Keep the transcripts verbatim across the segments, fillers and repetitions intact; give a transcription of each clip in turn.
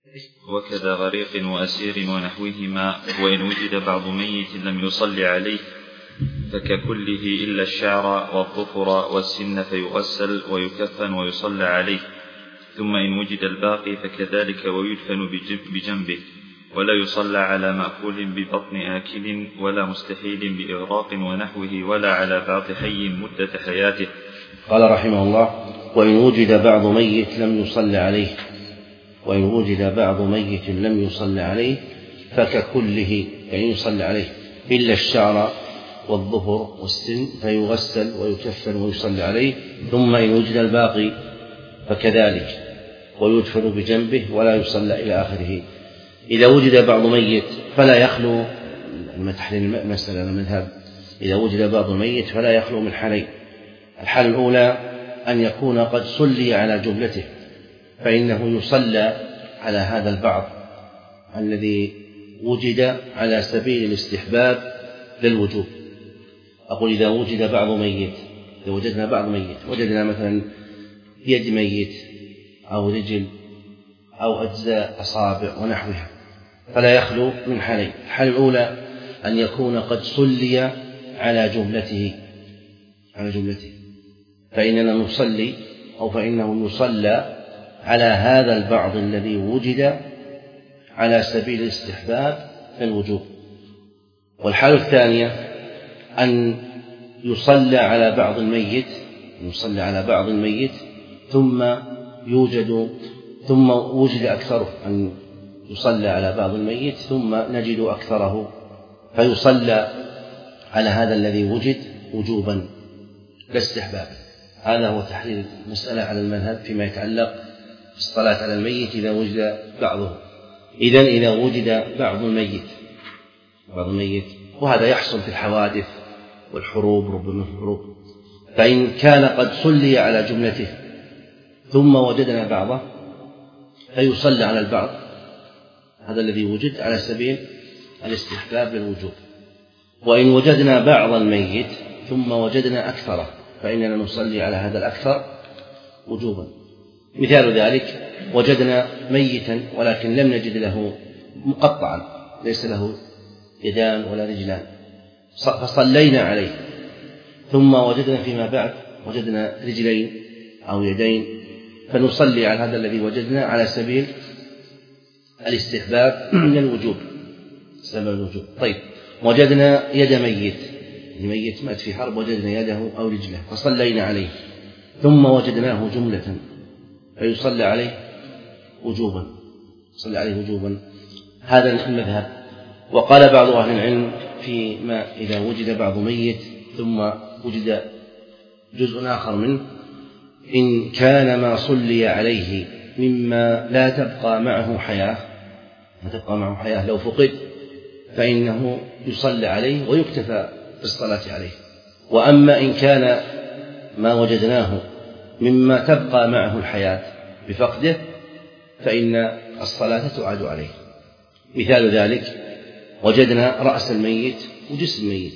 وكذا غريق وأسير ونحوهما، وإن وجد بعض ميت لم يصلي عليه فككله إلا الشعر والظفر والسن فيغسل ويكفن ويصلى عليه، ثم إن وجد الباقي فكذلك ويدفن بجنبه، ولا يصلى على مأكول ببطن آكل ولا مستحيل بإغراق ونحوه ولا على بعض حي مدة حياته. قال رحمه الله: وإن وجد بعض ميت لم يصلى عليه وإن وجد بعض ميت لم يصلى عليه فككله، يعني يصلى عليه إلا الشعر والظفر والسن فيغسل ويكفن ويصلى عليه، ثم إن وجد الباقي فكذلك ويدفن بجنبه ولا يصلى إلى آخره. إذا وجد بعض ميت فلا يخلو تحليل المسألة المذهب إذا وجد بعض ميت فلا يخلو من حالين: الحالة الأولى أن يكون قد صلي على جملته، فإنه يصلى على هذا البعض الذي وجد على سبيل الاستحباب للوجوب. أقول إذا وجد بعض ميت إذا وجدنا بعض ميت وجدنا مثلا يد ميت أو رجل أو أجزاء أصابع ونحوها، فلا يخلو من حالين: الحالة الأولى أن يكون قد صلي على جملته على جملته فإننا نصلي أو فإنه يصلى على هذا البعض الذي وجد على سبيل الاستحباب للوجوب. والحالة الثانية أن يصلى على بعض الميت يصلى على بعض الميت ثم يوجد ثم وجد أكثره، أن يصلى على بعض الميت ثم نجد أكثره فيصلى على هذا الذي وجد وجوبا لا استحبابا. هذا هو تحليل المسألة على المذهب فيما يتعلق بالصلاة على الميت إذا وجد بعضه. إذن إذا وجد بعض الميت بعض الميت وهذا يحصل في الحوادث والحروب، ربما الحروب، فإن كان قد صلي على جملته ثم وجدنا بعضه فيصلى على البعض هذا الذي وجد على سبيل الاستحباب للوجوب. وإن وجدنا بعض الميت ثم وجدنا أكثره فإننا نصلي على هذا الأكثر وجوبا. مثال ذلك: وجدنا ميتا ولكن لم نجد له مقطعا، ليس له يدان ولا رجلان، فصلينا عليه، ثم وجدنا فيما بعد وجدنا رجلين أو يدين، فنصلي على هذا الذي وجدنا على سبيل الاستحباب من الوجوب سبب الوجوب. طيب، وجدنا يد ميت ميت مات في حرب، وجدنا يده أو رجله فصلينا عليه، ثم وجدناه جملة فيصلى عليه وجوبا صلى عليه وجوبا. هذا المذهب. وقال بعض أهل العلم فيما إذا وجد بعض ميت ثم وجد جزء آخر منه: إن كان ما صلي عليه مما لا تبقى معه حياة لا تبقى معه حياة لو فقد فإنه يصلى عليه ويكتفى بالصلاة عليه. وأما إن كان ما وجدناه مما تبقى معه الحياة بفقده فإن الصلاة تعاد عليه. مثال ذلك: وجدنا رأس الميت وجسم الميت،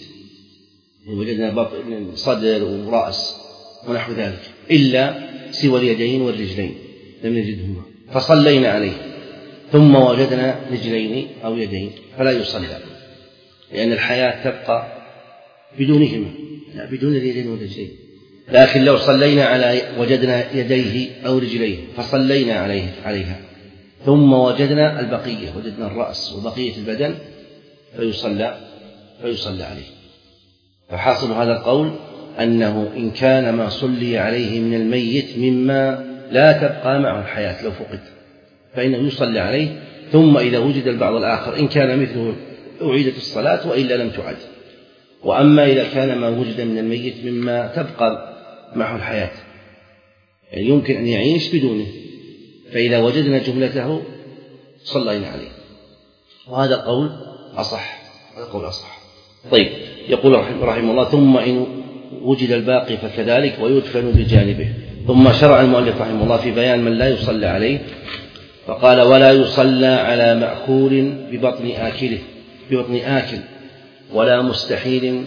وجدنا بطن صدر ورأس ونحو ذلك إلا سوى اليدين والرجلين لم نجدهما فصلينا عليه، ثم وجدنا رجلين أو يدين فلا يصلى، لأن الحياة تبقى بدونهما لا بدون اليدين والرجلين. لكن لو صلينا على وجدنا يديه أو رجليه فصلينا عليه عليها ثم وجدنا البقية وجدنا الرأس وبقية البدن فيصلى فيصلى عليه. فحاصل هذا القول أنه إن كان ما صلي عليه من الميت مما لا تبقى معه الحياة لو فقد فإنه يصلى عليه، ثم إذا وجد البعض الآخر إن كان مثله أعيدت الصلاة وإلا لم تعد. وأما إذا كان ما وجد من الميت مما تبقى معه الحياة يعني يمكن أن يعيش بدونه، فإذا وجدنا جملته صلينا عليه، وهذا قول أصح هذا قول أصح. طيب، يقول رحمه الله: ثم إن وجد الباقي فكذلك ويدفن بجانبه. ثم شرع المؤلف رحمه الله في بيان من لا يصلى عليه، فقال: ولا يصلى على مأكول ببطن آكله ببطن آكل ولا مستحيل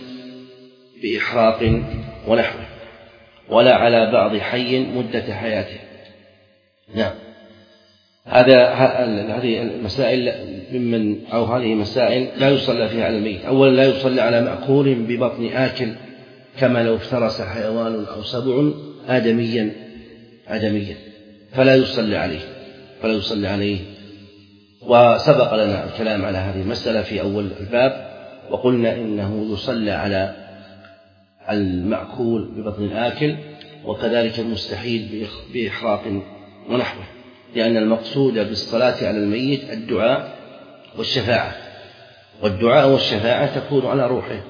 بإحراق ونحوه ولا على بعض حي مدة حياته. نعم، هذا هذه المسائل ممن أو هذه مسائل لا يصلى فيها على الميت. أولا لا يصلى على مأكول ببطن آكل كما لو افترس حيوان أو سبع آدميا آدميا فلا يصلى عليه فلا يصلى عليه وسبق لنا الكلام على هذه المسألة في أول الباب، وقلنا إنه يصلى على المأكول ببطن الآكل وكذلك المستحيل بإحراق ونحوه، لأن المقصود بالصلاة على الميت الدعاء والشفاعة، والدعاء والشفاعة تكون على روحه،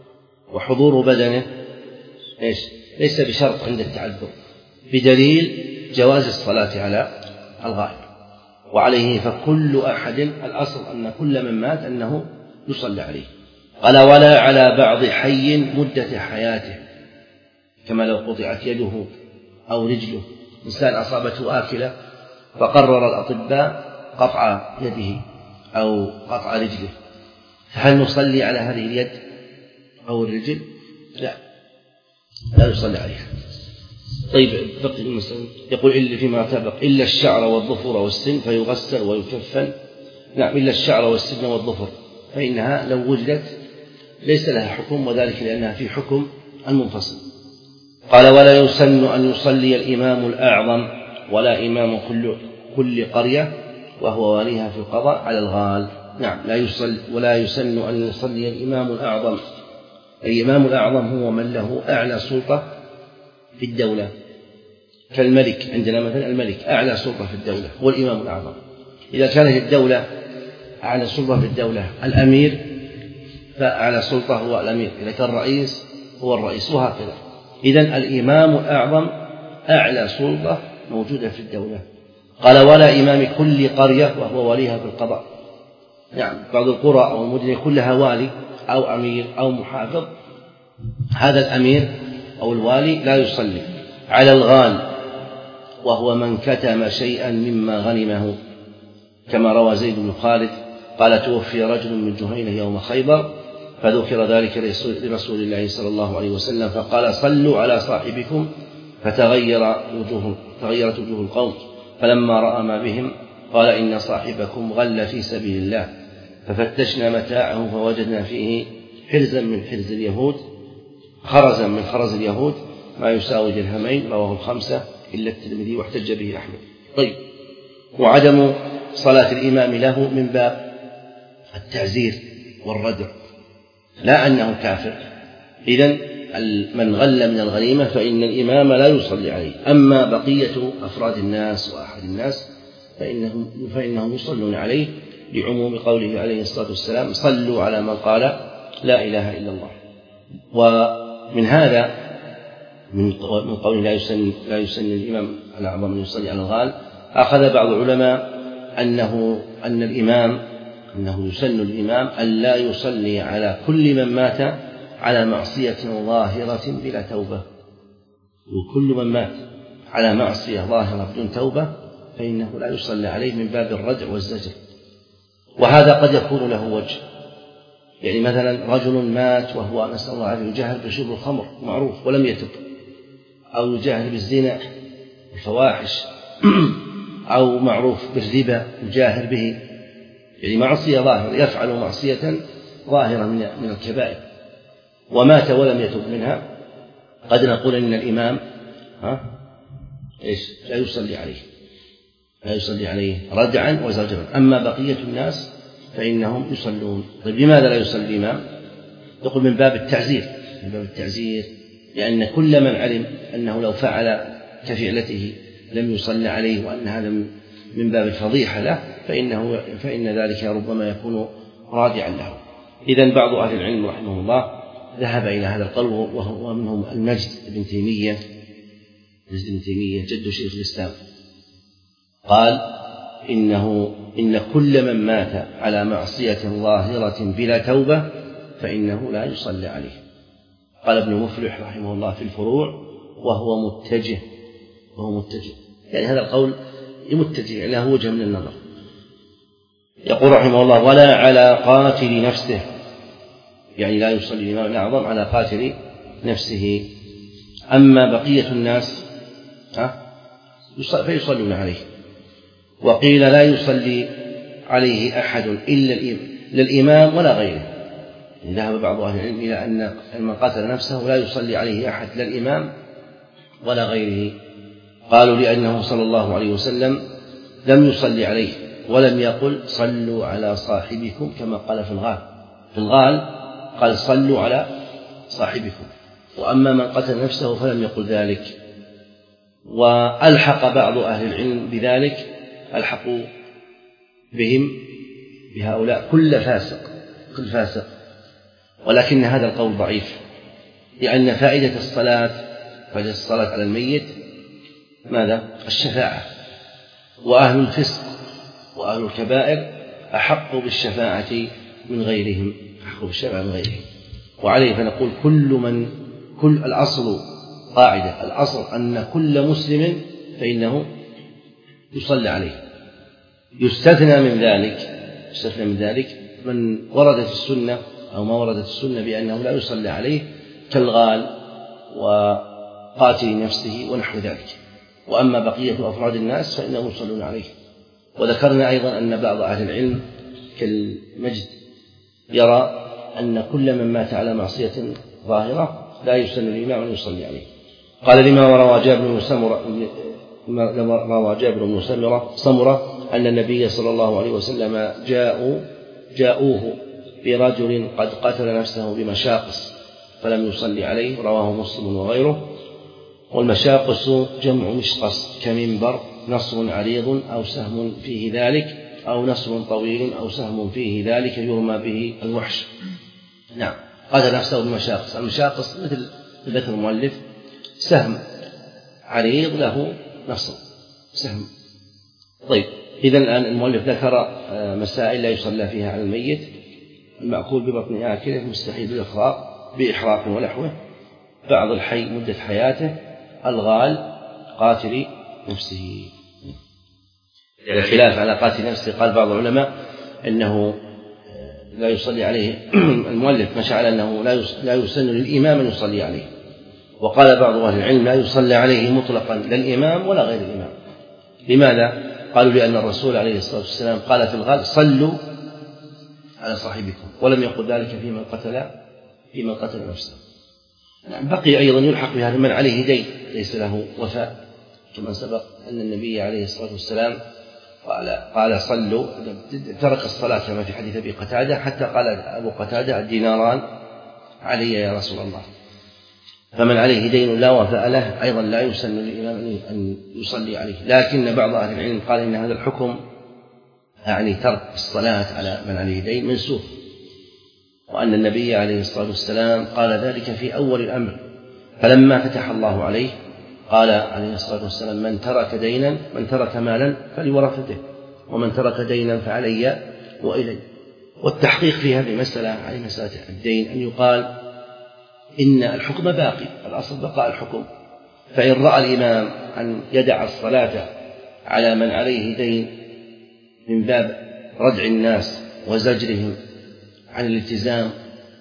وحضور بدنه إيش ليس بشرط عند التعذر، بدليل جواز الصلاة على الغائب. وعليه فكل أحد الأصل أن كل من مات أنه يصلى عليه. قال ولا على بعض حي مدة حياته، كما لو قطعت يده أو رجله، إنسان أصابته آكلة فقرر الأطباء قطع يده أو قطع رجله، فهل نصلي على هذه اليد أو الرجل؟ لا لا يصلي عليها. طيب بقي المسألة يقول إلا فيما سبق إلا الشعر والظفر والسن فيغسل ويكفن. نعم إلا الشعر والسن والظفر فإنها لو وجدت ليس لها حكم، وذلك لأنها في حكم المنفصل. قال ولا يسن أن يصلي الإمام الأعظم ولا إمام كل, كل قرية وهو واليها في القضاء على الغال. نعم لا يصلي ولا يسن أن يصلي الإمام الأعظم. الإمام الأعظم هو من له أعلى سلطة في الدولة، كالملك عندنا مثلا الملك أعلى سلطة في الدولة هو الإمام الأعظم. إذا كانت الدولة أعلى سلطة في الدولة الأمير فأعلى سلطة هو الأمير، إذا كان الرئيس هو الرئيس، وهكذا. إذن الإمام الأعظم أعلى سلطة موجودة في الدولة. قال ولا إمام كل قرية وهو وليها في القضاء. يعني بعض القرى أو المدن كلها والي أو أمير أو محافظ، هذا الأمير أو الوالي لا يصلي على الغال وهو من كتم شيئا مما غنمه، كما روى زيد بن خالد قال توفي رجل من جهينة يوم خيبر فذكر ذلك لرسول الله صلى الله عليه وسلم فقال صلوا على صاحبكم، فتغير وجوه تغيرت وجوه القوم، فلما رأى ما بهم قال إن صاحبكم غل في سبيل الله، ففتشنا متاعه فوجدنا فيه حرزا من حرز اليهود خرزا من خرز اليهود ما يساوي درهمين، رواه الخمسة إلا الترمذي واحتج به أحمد. طيب وعدم صلاة الإمام له من باب التعزير والردع، لا أنه كافر. إذن من غل من الغنيمة فإن الإمام لا يصلي عليه، أما بقية أفراد الناس وأحد الناس فإنهم, فإنهم يصلون عليه لعموم قوله عليه الصلاة والسلام صلوا على من قال لا إله إلا الله. ومن هذا من قول لا يسن, لا يسن الإمام الأعظم أن يصلي على الغال، أخذ بعض العلماء أنه أن الإمام أنه يسن الإمام أن لا يصلي على كل من مات على معصية ظاهرة بلا توبة، وكل من مات على معصية ظاهرة بدون توبة فإنه لا يصلي عليه من باب الردع والزجر. وهذا قد يكون له وجه، يعني مثلا رجل مات وهو نسأل الله عليه يجاهر بشرب الخمر معروف ولم يتب، أو يجاهر بالزنا والفواحش، أو معروف بالربا يجاهر به، يعني معصية ظاهرة يفعل معصية ظاهرة من الكبائر ومات ولم يتب منها، قد نقول إن الإمام ها إيش لا يصلي عليه لا يصلي عليه ردعا وزجرا. أما بقية الناس فإنهم يصلون. طيب لماذا لا يصلي الإمام؟ يقول من باب التعزير من باب التعزير لأن كل من علم أنه لو فعل كفعلته لم يصلى عليه وأن هذا من باب الفضيحة له فإنه فإن ذلك ربما يكون رادعا له. إذن بعض أهل العلم رحمه الله ذهب إلى هذا القول، وهو منهم المجد بن تيمية مجد بن تيمية جد شيخ الإسلام، قال إنه إن كل من مات على معصية ظاهرة بلا توبة فإنه لا يصلى عليه. قال ابن مفلح رحمه الله في الفروع وهو متجه وهو متجه يعني هذا القول متجه له وجه من النظر. يقول رحمه الله ولا على قاتل نفسه، يعني لا يصلي الإمام الأعظم على قاتل نفسه. أما بقية الناس فيصلون عليه. وقيل لا يصلي عليه أحد إلا الإمام ولا غيره. ذهب بعض أهل العلم إلى أن من قتل نفسه لا يصلي عليه أحد لا الإمام ولا غيره. قالوا لأنه صلى الله عليه وسلم لم يصلي عليه ولم يقل صلوا على صاحبكم كما قال في الغال. في الغال قال صلوا على صاحبكم، وأما من قتل نفسه فلم يقل ذلك. وألحق بعض أهل العلم بذلك، ألحقوا بهم بهؤلاء كل فاسق كل فاسق ولكن هذا القول ضعيف، لأن فائدة الصلاة فائدة الصلاة على الميت ماذا؟ الشفاعة، وأهل الفسق وأهل الكبائر أحق بالشفاعة من غيرهم أحق بالشفاعة من غيرهم. وعليه فنقول كل من كل الأصل قاعدة الأصل أن كل مسلم فإنه يصلى عليه. يستثنى من ذلك يستثنى من ذلك من وردت السنة أو ما وردت السنة بأنه لا يصلى عليه كالغال وقاتل نفسه ونحو ذلك. وأما بقية أفراد الناس فإنهم يصلون عليه. وذكرنا أيضا أن بعض أهل العلم كالمجد يرى أن كل من مات على معصية ظاهرة لا يسن الإمام أن يصلي عليه. قال لما روى جابر بن سمرة لما روى جابر بن سمرة سمرة أن النبي صلى الله عليه وسلم جاءوا جاءوه برجل قد قتل نفسه بمشاقص فلم يصلي عليه، رواه مسلم وغيره. والمشاقص جمع مشقص كمنبر، نصر عريض أو سهم فيه ذلك، أو نصر طويل أو سهم فيه ذلك يرمى به الوحش. نعم، قتل نفسه بمشاقص. المشاقص مثل ذكر المؤلف سهم عريض له نصر سهم. طيب، إذن الآن المؤلف ذكر مسائل لا يصلى فيها على الميت: المأكول ببطن آكله، مستحيل بالإخراق بإحراق ونحوه، بعض الحي مدة حياته، الغال، قاتل نفسه. الخلاف على قاتل نفسه، قال بعض العلماء إنه لا يصلي عليه المؤلف مشى على أنه لا يسن للإمام أن يصلي عليه، وقال بعض أهل العلم لا يصلي عليه مطلقا لا الإمام ولا غير الإمام. لماذا؟ قالوا لأن الرسول عليه الصلاة والسلام قال في الغال صلوا على صاحبكم، ولم يقل ذلك في من قتل في من قتل نفسه. بقي أيضا يلحق بهذا من عليه دين ليس له وفاء، كما سبق أن النبي عليه الصلاة والسلام قال قال صلوا، ترك الصلاة كما في حديث أبي قتادة، حتى قال أبو قتادة الديناران علي يا رسول الله. فمن عليه دين لا وفاء له أيضا لا يسن للإمام أن يصلي عليه. لكن بعض أهل العلم قال إن هذا الحكم يعني ترك الصلاة على من عليه دين منسوخ، وأن النبي عليه الصلاة والسلام قال ذلك في أول الأمر، فلما فتح الله عليه قال عليه الصلاة والسلام من ترك دينا من ترك مالا فلورثته، ومن ترك دينا فعلي وإلي. والتحقيق في هذه المسألة على مسألة الدين أن يقال إن الحكم باقي، الأصل بقاء الحكم. فإن رأى الإمام أن يدع الصلاة على من عليه دين من باب ردع الناس وزجرهم عن الالتزام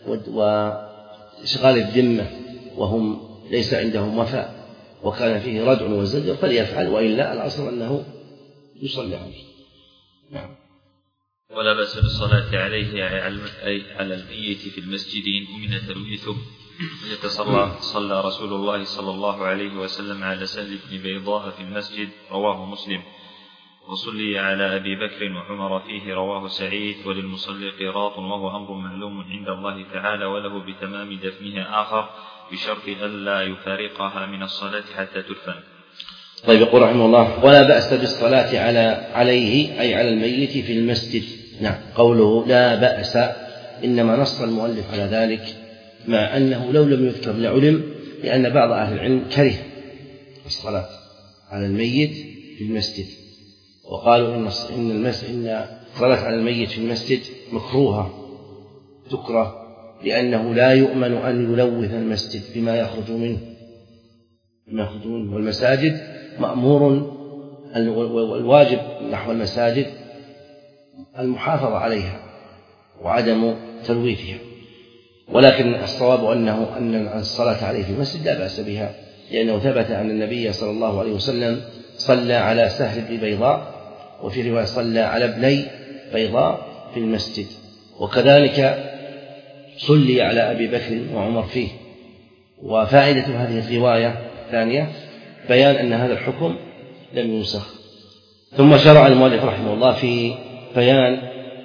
وإشغال الذمة وهم ليس عندهم وفاء وكان فيه ردع وزجر فليفعل، وإلا الأصل أنه يصلي عليه. نعم. ولا بأس بالصلاة عليه أي على الميت في المسجد أمن تلويثه. يتصلى صلى رسول الله صلى الله عليه وسلم على سهل بن بيضاء في المسجد، رواه مسلم. وصلي على أبي بكر وعمر فيه، رواه سعيد. وللمصلي قيراط وهو أمر معلوم عند الله تعالى، وله بتمام دفنها آخر بشرط ألا يفارقها من الصلاة حتى تدفن. طيب، يقول رحمه الله: ولا بأس بالصلاة على عليه أي على الميت في المسجد. نعم، قوله لا بأس إنما نص المؤلف على ذلك، مع أنه لو لم يذكر لعلم، لأن بعض أهل العلم كره الصلاة على الميت في المسجد، وقالوا إن الصلاة على الميت في المسجد مكروهة تكره، لأنه لا يؤمن أن يلوث المسجد بما يخرج منه بما يخرج منه والمساجد مأمور، والواجب نحو المساجد المحافظة عليها وعدم تلويثها. ولكن الصواب أنه أن الصلاة عليه في المسجد لا بأس بها، لأنه ثبت أن النبي صلى الله عليه وسلم صلى على سهل بن بيضاء وفي رواية صلى على ابني بيضاء في المسجد. وكذلك صلي على أبي بكر وعمر فيه. وفائدة هذه الرواية الثانية بيان أن هذا الحكم لم ينسخ. ثم شرع المؤلف رحمه الله في بيان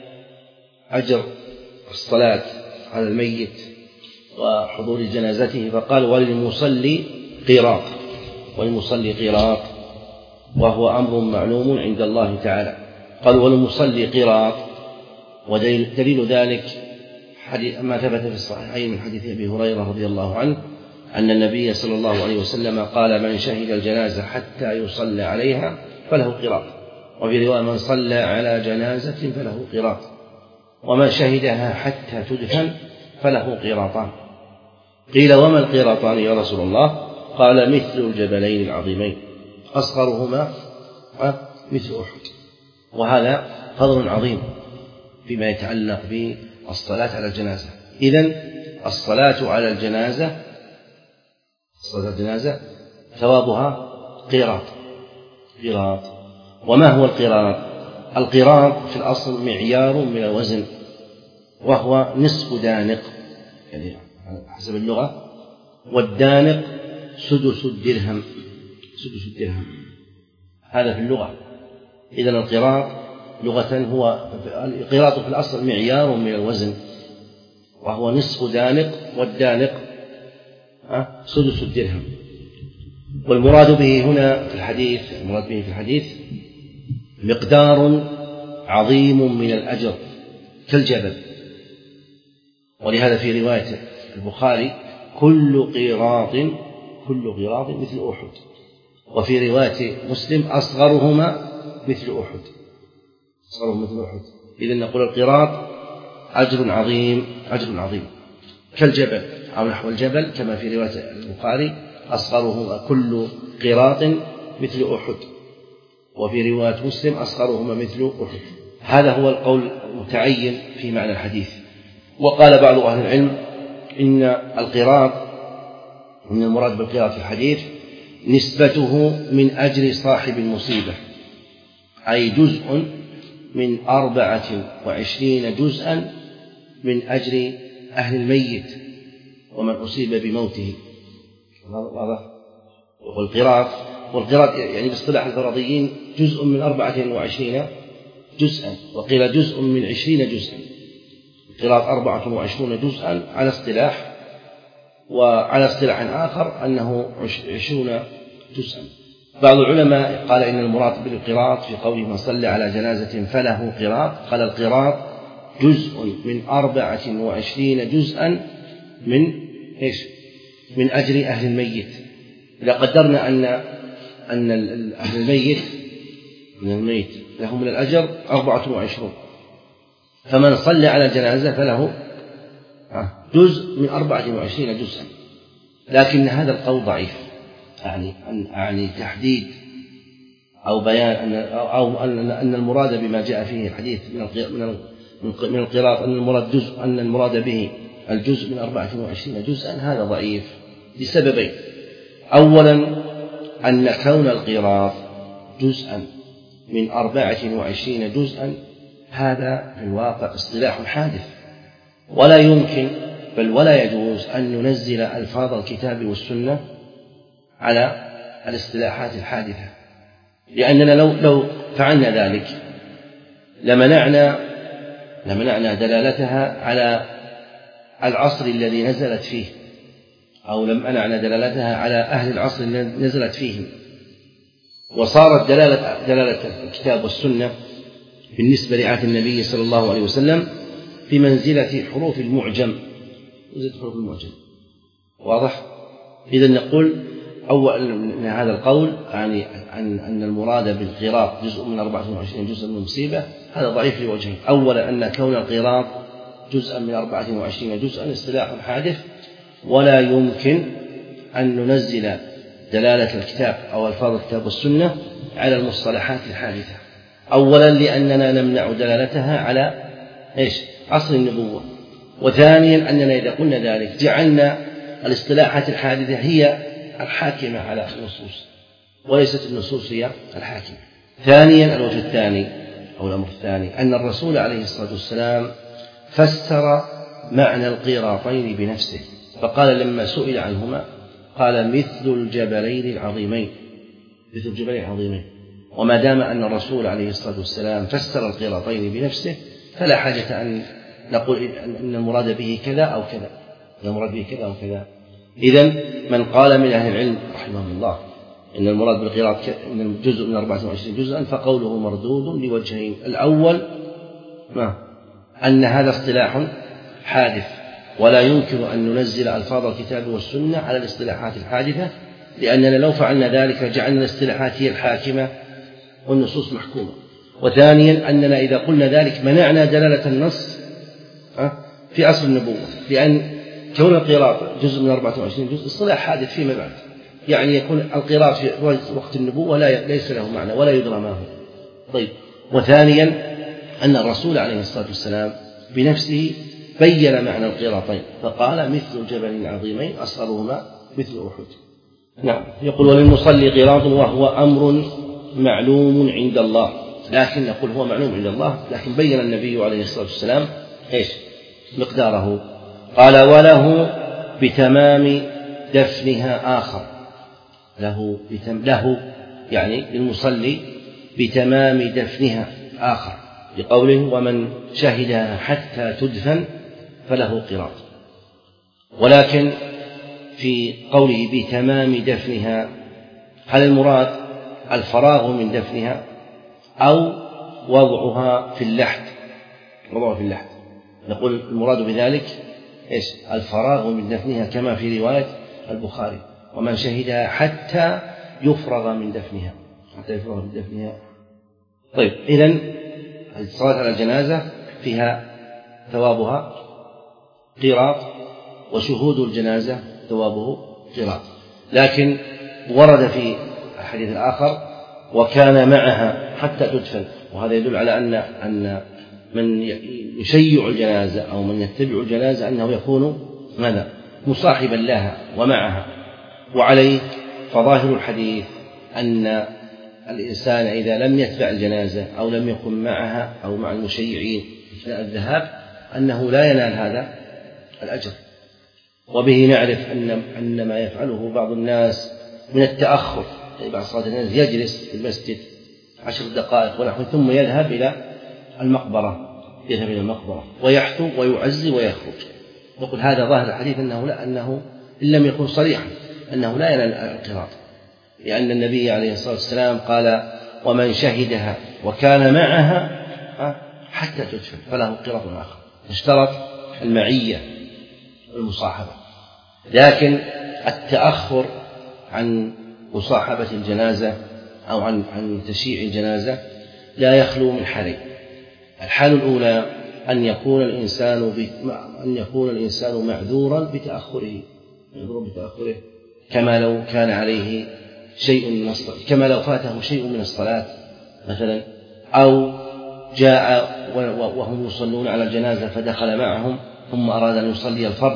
أجر الصلاة على الميت وحضور جنازته، فقال وللمصلي قيراط، وللمصلي قيراط وهو أمر معلوم عند الله تعالى. قال وللمصلي قيراط، ودليل ذلك ما ثبت في الصحيحين من حديث أبي هريرة رضي الله عنه أن النبي صلى الله عليه وسلم قال من شهد الجنازة حتى يصلى عليها فله قيراط، وفي رواية من صلى على جنازة فله قيراط، ومن شهدها حتى تدفن فله قيراطان. قيل وما القيراطان يا رسول الله؟ قال مثل الجبلين العظيمين أصغرهما مثل أحد. وهذا فضل عظيم فيما يتعلق بالصلاة على الجنازة. إذن الصلاة على الجنازة الصلاة على الجنازة ثوابها قيراط. قيراط. وما هو القيراط؟ القيراط في الأصل معيار من الوزن، وهو نصف دانق يعني حسب اللغة، والدانق سدس الدرهم، سدس الدرهم هذا في اللغة. إذن القيراط لغة هو القيراط في الأصل معيار من الوزن، وهو نصف دانق، والدانق سدس الدرهم. والمراد به هنا في الحديث المراد به في الحديث مقدار عظيم من الأجر كالجبل. ولهذا في رواية البخاري كل قيراط كل قيراط مثل أحد، وفي رواية مسلم أصغرهما مثل أحد، أصغرهما مثل أحد. إذن نقول القيراط أجر عظيم، أجر عظيم كالجبل أو نحو الجبل، كما في رواية البخاري أصغرهما كل قيراط مثل أحد، وفي رواية مسلم أصغرهما مثل أحد. هذا هو القول المتعين في معنى الحديث. وقال بعض أهل العلم إن القيراط من المراد بالقيراط في الحديث نسبته من أجر صاحب المصيبة، أي جزء من أربعة وعشرين جزءا من أجر أهل الميت ومن أصيب بموته. والقيراط والقيراط يعني باصطلاح الفرضيين جزء من أربعة وعشرين جزءا، وقيل جزء من عشرين جزءا. القيراط أربعة وعشرون جزءا على اصطلاح، وعلى اصطلاح آخر أنه عشرون جزءا. بعض العلماء قال إن المراد بالقيراط في قوله من صلى على جنازة فله قيراط، قال القيراط جزء من أربعة وعشرين جزءا من إيش؟ من أجر أهل الميت. إذا قدرنا أن أن أهل الميت من الميت لهم من الأجر أربعة وعشرون، فمن صلى على جنازة فله جزء من أربعة وعشرين جزءا. لكن هذا القول ضعيف، يعني يعني تحديد أو بيان أن أو أن المراد بما جاء فيه الحديث من من القيراط أن المراد جزء أن المراد به الجزء من أربعة وعشرين جزءا، هذا ضعيف لسببين. أولا أن كون القيراط جزءا من أربعة وعشرين جزءا هذا في الواقع اصطلاح حادث، ولا يمكن بل ولا يجوز أن ننزل ألفاظ الكتاب والسنة على الاصطلاحات الحادثة، لأننا لو لو فعلنا ذلك لمنعنا لمنعنا دلالتها على العصر الذي نزلت فيه، أو لم منعنا دلالتها على أهل العصر الذي نزلت فيهم. وصارت دلالة دلالة الكتاب والسنة بالنسبة لعهد النبي صلى الله عليه وسلم في منزلة حروف المعجم، منزلة حروف المعجم. واضح؟ إذا نقول أول من هذا القول يعني أن أن المراد بالقيراط جزء من أربعة وعشرين جزءا من المصيبة، هذا ضعيف لوجهين. أولا أن كون القيراط جزءا من أربعة وعشرين جزءا اصطلاح حادث، ولا يمكن أن ننزل دلالة الكتاب أو ألفاظ الكتاب والسنة على المصطلحات الحادثة. أولا لأننا نمنع دلالتها على إيش؟ عصر النبوة. وثانيا أننا إذا قلنا ذلك جعلنا الاصطلاحات الحادثة هي الحاكمة على النصوص، وليست النصوص هي الحاكمة. ثانيا الوجه الثاني أو الأمر الثاني أن الرسول عليه الصلاة والسلام فسر معنى القيراطين بنفسه، فقال لما سئل عنهما قال مثل الجبلين العظيمين، مثل الجبلين العظيمين. وما دام أن الرسول عليه الصلاة والسلام فسر القيراطين بنفسه فلا حاجة أن نقول أن المراد به كذا أو كذا، أن المراد به كذا أو كذا. إذن من قال من أهل العلم رحمه الله إن المراد بالقيراط من جزء من أربعة وعشرين جزءا فقوله مردود لوجهين. الأول ما أن هذا اصطلاح حادث، ولا يمكن أن ننزل ألفاظ الكتاب والسنة على الاصطلاحات الحادثة، لأننا لو فعلنا ذلك جعلنا الاصطلاحات هي الحاكمة والنصوص محكومة. وثانيا أننا إذا قلنا ذلك منعنا دلالة النص في أصل النبوة، لأن كون القيراط جزء من أربعة وعشرين جزء اصطلاح حادث فيما بعد، يعني يكون القيراط في وقت النبوة لا ليس له معنى ولا يدرى ما هو. طيب، وثانيا أن الرسول عليه الصلاة والسلام بنفسه بين معنى القيراطين فقال مثل الجبل العظيمين أصغرهما مثل أحد. نعم. يقول وللمصلي قيراط وهو أمر معلوم عند الله، لكن نقول هو معلوم عند الله، لكن بين النبي عليه الصلاة والسلام إيش مقداره. قال وله بتمام دفنها آخر، له, بتم له يعني للمصلي بتمام دفنها آخر، لقوله ومن شهدها حتى تدفن فله قيراط. ولكن في قوله بتمام دفنها هل المراد الفراغ من دفنها أو وضعها في اللحد؟ وضعها في اللحد. نقول المراد بذلك إيش؟ الفراغ من دفنها كما في رواية البخاري ومن شهدها حتى يفرغ من دفنها، حتى يفرغ من دفنها. طيب، إذن الصلاة على الجنازة فيها ثوابها قيراط، وشهود الجنازة ثوابه قيراط. لكن ورد في الحديث الآخر وكان معها حتى تدفن، وهذا يدل على أن أن من يشيع الجنازة أو من يتبع الجنازة أنه يكون ماذا؟ مصاحبا لها ومعها. وعليه فظاهر الحديث أن الإنسان إذا لم يتبع الجنازة أو لم يكن معها أو مع المشيعين أثناء الذهاب أنه لا ينال هذا الأجر. وبه نعرف أن أن ما يفعله بعض الناس من التأخر، يعني بعد صلاة الجنازة يجلس في المسجد عشر دقائق ونحو ثم يذهب إلى المقبرة يذهب إلى المقبرة ويحثو ويعزي ويخرج. نقول هذا ظاهر الحديث أنه لا أنه إن لم يكن صريحا أنه لا ينال القيراط، لأن النبي عليه الصلاة والسلام قال ومن شهدها وكان معها حتى تدفن فله قيراط آخر. اشترط المعية والمصاحبة، لكن التأخر عن مصاحبة الجنازة أو عن عن تشييع الجنازة لا يخلو من حالين. الحالة الأولى أن يكون الإنسان أن يكون الإنسان معذورا بتأخره، معذورا بتأخره كما لو كان عليه شيء من الصلاة، كما لو فاته شيء من الصلاة مثلا، أو جاء وهم يصلون على الجنازة فدخل معهم ثم أراد أن يصلي الفرض،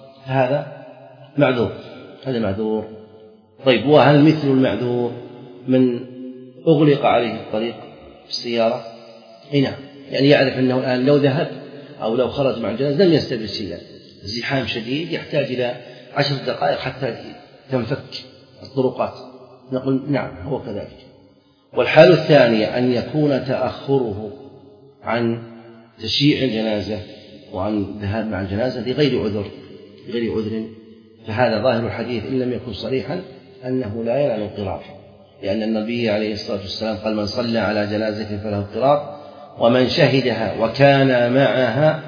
هذا معذور، هذا معذور. طيب، وهل مثل المعذور من أغلق عليه الطريق في السيارة؟ هنا يعني يعرف أنه الآن لو ذهب أو لو خرج مع الجنازة لم يستفد شيئا، الزحام شديد يحتاج إلى عشر دقائق حتى تنفك الطرقات، نقول نعم هو كذلك. والحالة الثانية أن يكون تأخره عن تشييع الجنازة وعن الذهاب مع الجنازة لغير عذر، لغير عذر، فهذا ظاهر الحديث إن لم يكن صريحا أنه لا ينال القراط، لأن النبي عليه الصلاة والسلام قال من صلى على جنازة فله قراط ومن شهدها وكان معها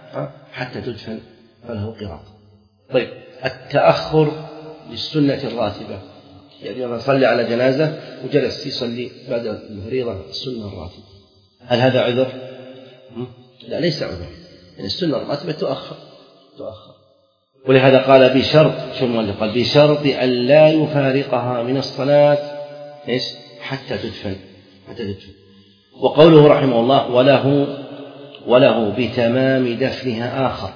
حتى تدفن فله قراط. طيب، التأخر للسنة الراتبة، يعني من صلى على جنازة وجلس يصلي بعد الفريضة السنة الراتبة، هل هذا عذر؟ لا، ليس عذر، يعني السنة الراتبة تؤخر تؤخر ولهذا قال بشرط، شو المؤلف قال بشرط أن لا يفارقها من الصلاة إيش حتى تدفن حتى تدفن. وقوله رحمه الله وله وله بتمام دفنها آخر،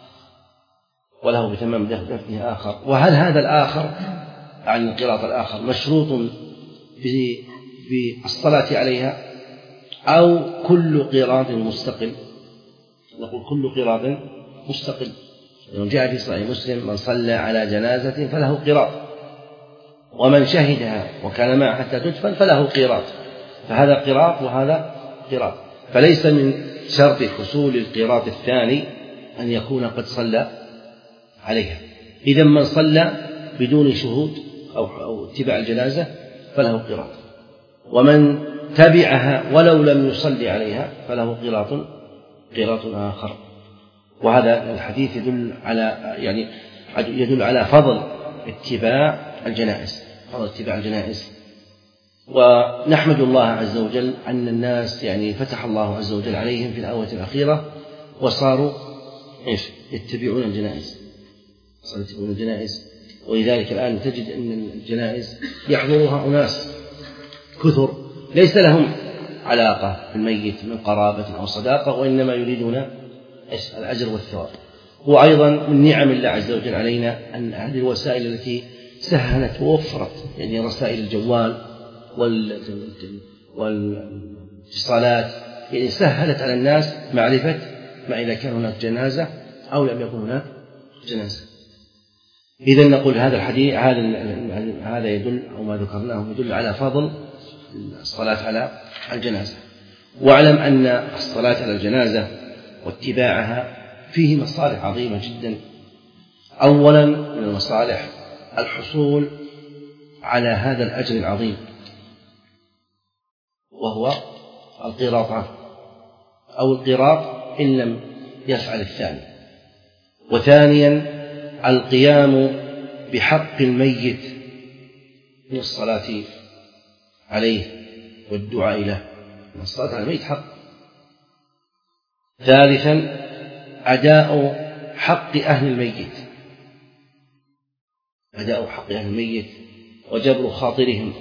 وله بتمام دفنها آخر. وهل هذا الآخر عن القراط الآخر مشروط بالصلاة عليها، أو كل قراط مستقل. نقول كل قراط مستقل، لأنه جاء في صحيح مسلم: من صلى على جنازة فله قراط، ومن شهدها وكان معه حتى تدفن فله قراط. فهذا قراط وهذا قراط، فليس من شرط حصول القراط الثاني أن يكون قد صلى عليها. إذا من صلى بدون شهود أو اتباع الجنازة فله قراط، ومن تبعها ولو لم يصلي عليها فله قراط قراط آخر. وهذا الحديث يدل على يعني يدل على فضل اتباع الجنائز، فضل اتباع الجنائز. ونحمد الله عز وجل أن الناس يعني فتح الله عز وجل عليهم في الآونة الأخيرة وصاروا إيش يتبعون الجنائز، صاروا يتبعون الجنائز. ولذلك الآن تجد أن الجنائز يحضرها أناس كثر ليس لهم علاقة بالميت من قرابة أو صداقة، وإنما يريدون الأجر والثواب. وأيضا من نعم الله عز وجل علينا أن هذه الوسائل التي سهلت ووفرت، يعني رسائل الجوال والاتصالات، يعني سهلت على الناس معرفة ما إذا كان هناك جنازة أو لم يكن هناك جنازة. إذا نقول هذا الحديث هذا هذا يدل أو ما ذكرناه يدل على فضل الصلاة على الجنازة. واعلم أن الصلاة على الجنازة واتباعها فيه مصالح عظيمة جدا. أولا من المصالح الحصول على هذا الأجر العظيم وهو القراط أو القراط إن لم يفعل الثاني. وثانيا القيام بحق الميت من الصلاة عليه والدعاء له، من الصلاة على الميت حق. ثالثا أداء حق أهل الميت، أداء حق أهل الميت وجبر خاطرهم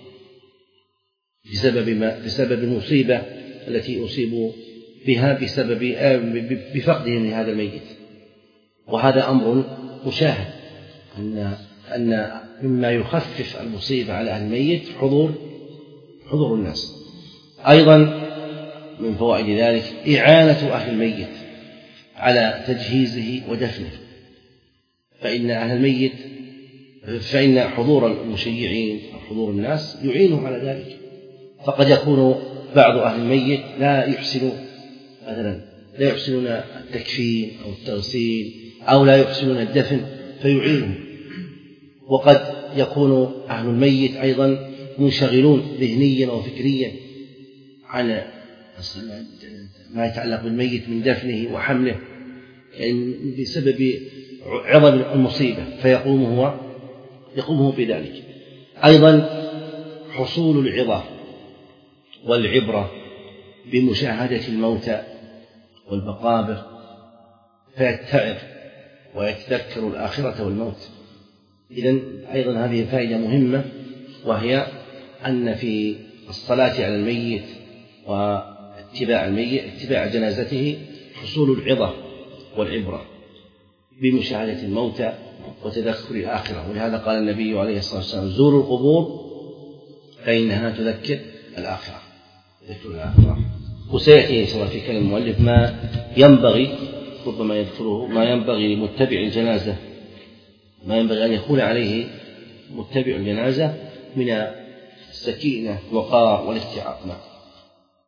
بسبب ما بسبب المصيبة التي أصيبوا بها بسبب بفقدهم لهذا الميت. وهذا أمر مشاهد أن أن مما يخفف المصيبة على أهل الميت حضور حضور الناس. أيضا من فوائد ذلك إعانة أهل الميت على تجهيزه ودفنه، فإن أهل الميت فإن حضور المشيعين أو حضور الناس يعينهم على ذلك. فقد يكون بعض أهل الميت لا يحسنون مثلا لا يحسنون التكفين أو التغسيل أو لا يحسنون الدفن فيعينهم. وقد يكون أهل الميت أيضا منشغلون ذهنيا وفكريا عن ما يتعلق بالميت من دفنه وحمله، يعني بسبب عظم المصيبة فيقوم هو يقوم هو بذلك. أيضا حصول العظة والعبرة بمشاهدة الموتى والمقابر فيتعظ ويتذكر الآخرة والموت. إذن أيضا هذه فائدة مهمة، وهي أن في الصلاة على الميت واتباع الميت اتباع جنازته حصول العظة والعبرة بمشاهدة الموتى وتذكر الآخرة. ولهذا قال النبي عليه الصلاة والسلام: زوروا القبور فإنها تذكر الآخرة تذكر الآخرة. وسيأتي إن شاء الله في كلام المؤلف ما ينبغي ربما يذكره ما ينبغي لمتبع الجنازة ما ينبغي أن يكون عليه متبع الجنازة من السكينة والوقار والاستيعاب.